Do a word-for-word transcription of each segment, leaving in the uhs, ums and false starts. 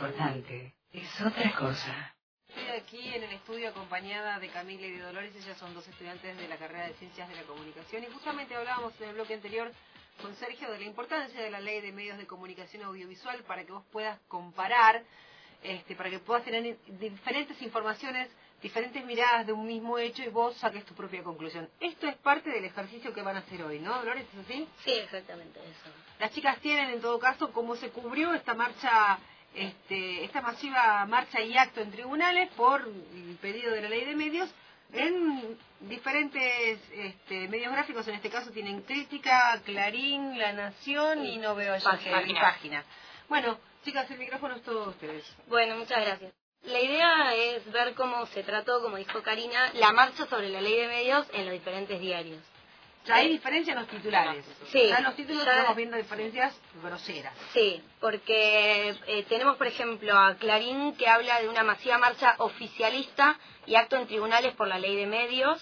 importante, es otra cosa. Estoy aquí en el estudio acompañada de Camila y de Dolores. Ellas son dos estudiantes de la carrera de Ciencias de la Comunicación y justamente hablábamos en el bloque anterior con Sergio de la importancia de la Ley de Medios de Comunicación Audiovisual para que vos puedas comparar, este, para que puedas tener diferentes informaciones, diferentes miradas de un mismo hecho y vos saques tu propia conclusión. Esto es parte del ejercicio que van a hacer hoy, ¿no, Dolores? ¿Es así? Sí, exactamente eso. Las chicas tienen, en todo caso, cómo se cubrió esta marcha, este, esta masiva marcha y acto en tribunales por el pedido de la Ley de Medios en diferentes este, medios gráficos. En este caso tienen Crítica, Clarín, La Nación y no veo ya que Página. página. Bueno, chicas, el micrófono es todo de ustedes. Bueno, muchas gracias. La idea es ver cómo se trató, como dijo Karina, la marcha sobre la ley de medios en los diferentes diarios. Ya hay diferencia en los titulares. Sí. Ya en los títulos Ya... estamos viendo diferencias groseras. Sí, porque eh, tenemos, por ejemplo, a Clarín que habla de una masiva marcha oficialista y acto en tribunales por la ley de medios.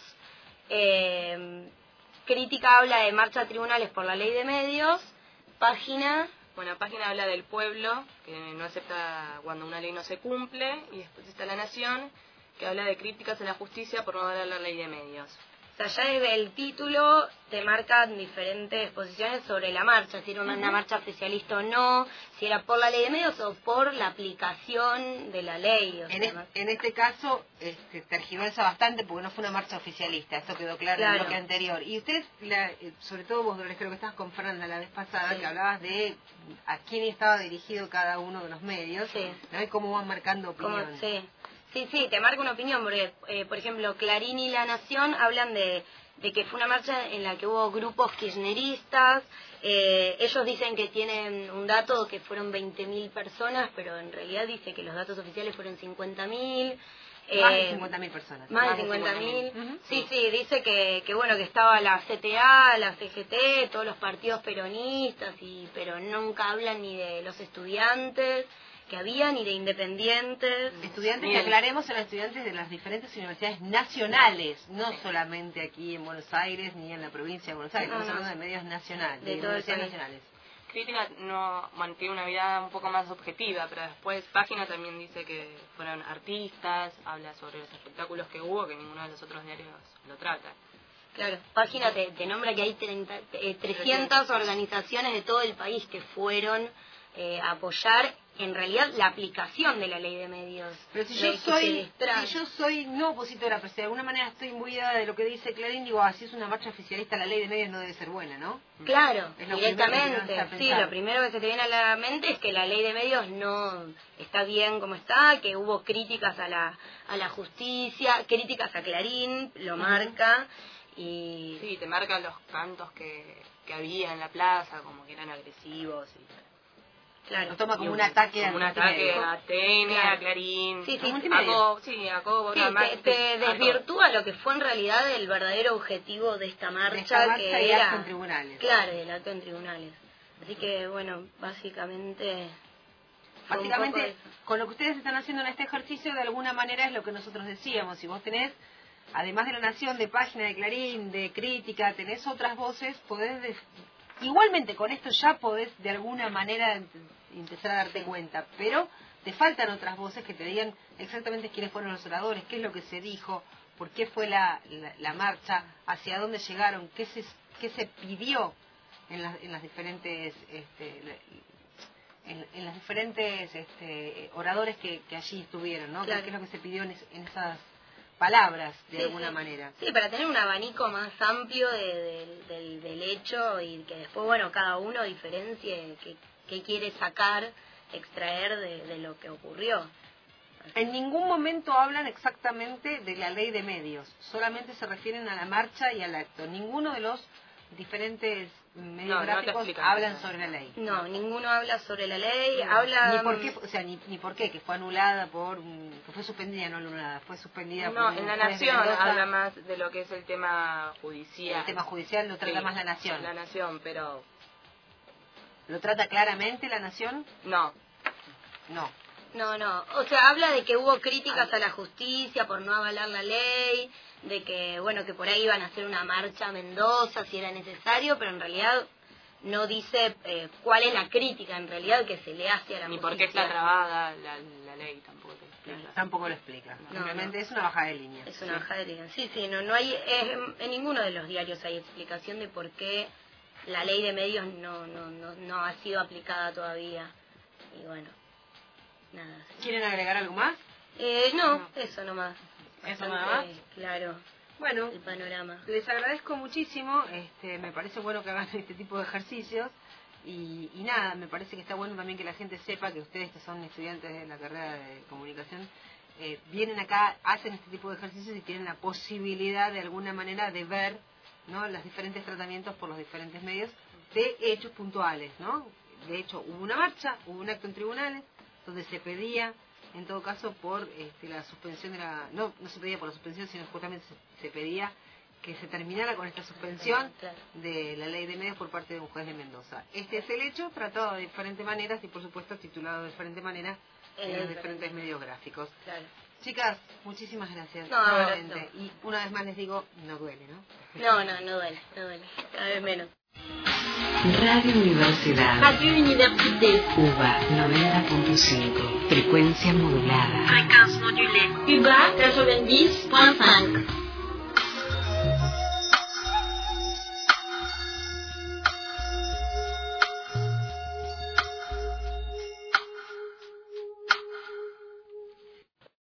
Eh, Crítica habla de marcha a tribunales por la ley de medios. Página... Bueno, Página habla del pueblo, que no acepta cuando una ley no se cumple, y después está La Nación, que habla de críticas a la justicia por no dar la ley de medios. O sea, ya desde el título te marcan diferentes posiciones sobre la marcha, si era una, una marcha oficialista o no, si era por la ley de medios o por la aplicación de la ley. O en, sea, es, en este caso este, tergiversa bastante porque no fue una marcha oficialista, esto quedó claro, claro. en el bloque anterior. Y usted, la, sobre todo vos, Dolores, creo que estabas con Fernanda la vez pasada, sí. que hablabas de a quién estaba dirigido cada uno de los medios, sí. ¿no? Y cómo van marcando opinión. Como, sí. Sí, sí, te marca una opinión, porque, eh, por ejemplo, Clarín y La Nación hablan de, de que fue una marcha en la que hubo grupos kirchneristas. Eh, ellos dicen que tienen un dato que fueron veinte mil personas, pero en realidad dice que los datos oficiales fueron cincuenta mil. Eh, más de cincuenta mil personas. Más de cincuenta mil. Uh-huh. Sí, sí, dice que, que bueno, que estaba la C T A, la C G T, todos los partidos peronistas, y pero nunca hablan ni de los estudiantes que había, ni de independientes. Estudiantes, que aclaremos, son estudiantes de las diferentes universidades nacionales, no solamente aquí en Buenos Aires ni en la provincia de Buenos Aires, no, estamos no. hablando de medios nacionales, de, de todo universidades nacionales. Crítica no mantiene una mirada un poco más objetiva, pero después Página también dice que fueron artistas, habla sobre los espectáculos que hubo, que ninguno de los otros diarios lo trata. Claro, Página te, te nombra que hay treinta, eh, trescientas organizaciones de todo el país que fueron eh, a apoyar en realidad la aplicación de la ley de medios. Pero si yo soy si yo soy no opositora, pero si de alguna manera estoy imbuida de lo que dice Clarín, digo, así es una marcha oficialista, la ley de medios no debe ser buena, ¿no? Claro, es lo directamente. Que sí, lo primero que se te viene a la mente es que la ley de medios no está bien como está, que hubo críticas a la a la justicia, críticas a Clarín, lo uh-huh. marca. Y sí, te marcan los cantos que, que había en la plaza, como que eran agresivos y... Claro, lo toma como un ataque, como un ataque a T N, claro. a Clarín, sí, sí, a Cobo, sí, a Cobo, sí, te, te desvirtúa lo que fue en realidad el verdadero objetivo de esta marcha, de esta marcha que y era acto en tribunales. Claro, el acto en tribunales. Así que bueno, básicamente básicamente con lo que ustedes están haciendo en este ejercicio de alguna manera es lo que nosotros decíamos. Si vos tenés, además de La Nación, de Página, de Clarín, de Crítica, tenés otras voces, podés de... igualmente con esto ya podés de alguna manera empezar a darte cuenta, pero te faltan otras voces que te digan exactamente quiénes fueron los oradores, qué es lo que se dijo, por qué fue la, la, la marcha, hacia dónde llegaron, qué se, qué se pidió en, la, en las diferentes este, en, en las diferentes este, oradores que, que allí estuvieron, ¿no? Claro. ¿Qué es lo que se pidió en, es, en esas palabras de sí, alguna sí. manera? Sí, para tener un abanico más amplio de, de, del, del hecho y que después, bueno, cada uno diferencie qué, qué quiere sacar, extraer de, de lo que ocurrió. Así. En ningún momento hablan exactamente de la ley de medios, solamente se refieren a la marcha y al acto. Ninguno de los diferentes medios no, gráficos no hablan sobre la ley. No, ninguno habla sobre la ley, no, habla... Ni por qué, o sea, ni, ni por qué, que fue anulada por... que fue suspendida, no anulada, fue suspendida no, por... No, en La Nación habla más de lo que es el tema judicial. El tema judicial lo trata sí, más La Nación. La Nación, pero... ¿Lo trata claramente La Nación? No. No. No, no, o sea, habla de que hubo críticas a la justicia por no avalar la ley, de que, bueno, que por ahí iban a hacer una marcha a Mendoza si era necesario, pero en realidad no dice eh, cuál es la crítica en realidad que se le hace a la Ni justicia. por qué está trabada la, la ley, tampoco te explica. Tampoco lo explica. No, Simplemente no. es una bajada de línea. Es una bajada de línea. Sí, sí, no, no hay, es, en ninguno de los diarios hay explicación de por qué la ley de medios no, no, no, no ha sido aplicada todavía. Y bueno, nada. ¿Quieren agregar algo más? Eh, no, eso nomás. ¿Eso Bastante nada más? Claro, Bueno, el panorama. les agradezco muchísimo. Este, me parece bueno que hagan este tipo de ejercicios. Y, y nada, me parece que está bueno también que la gente sepa que ustedes, que son estudiantes de la carrera de comunicación, eh, vienen acá, hacen este tipo de ejercicios y tienen la posibilidad de alguna manera de ver, ¿no?, los diferentes tratamientos por los diferentes medios de hechos puntuales, ¿no? De hecho, hubo una marcha, hubo un acto en tribunales donde se pedía, en todo caso, por este, la suspensión de la... No, no se pedía por la suspensión, sino justamente se, se pedía que se terminara con esta suspensión de la ley de medios por parte de un juez de Mendoza. Este es el hecho, tratado de diferentes maneras y, por supuesto, titulado de diferente manera en, en los diferentes medios gráficos. Claro. Chicas, muchísimas gracias. No, nuevamente. no. Y una vez más les digo, no duele, ¿no? No, no, no duele, no duele. Cada vez menos. Radio Universidad. Radio Université. UBA noventa punto cinco. Frecuencia modulada. Fréquence modulée. U B A quatre-vingt-dix point cinq.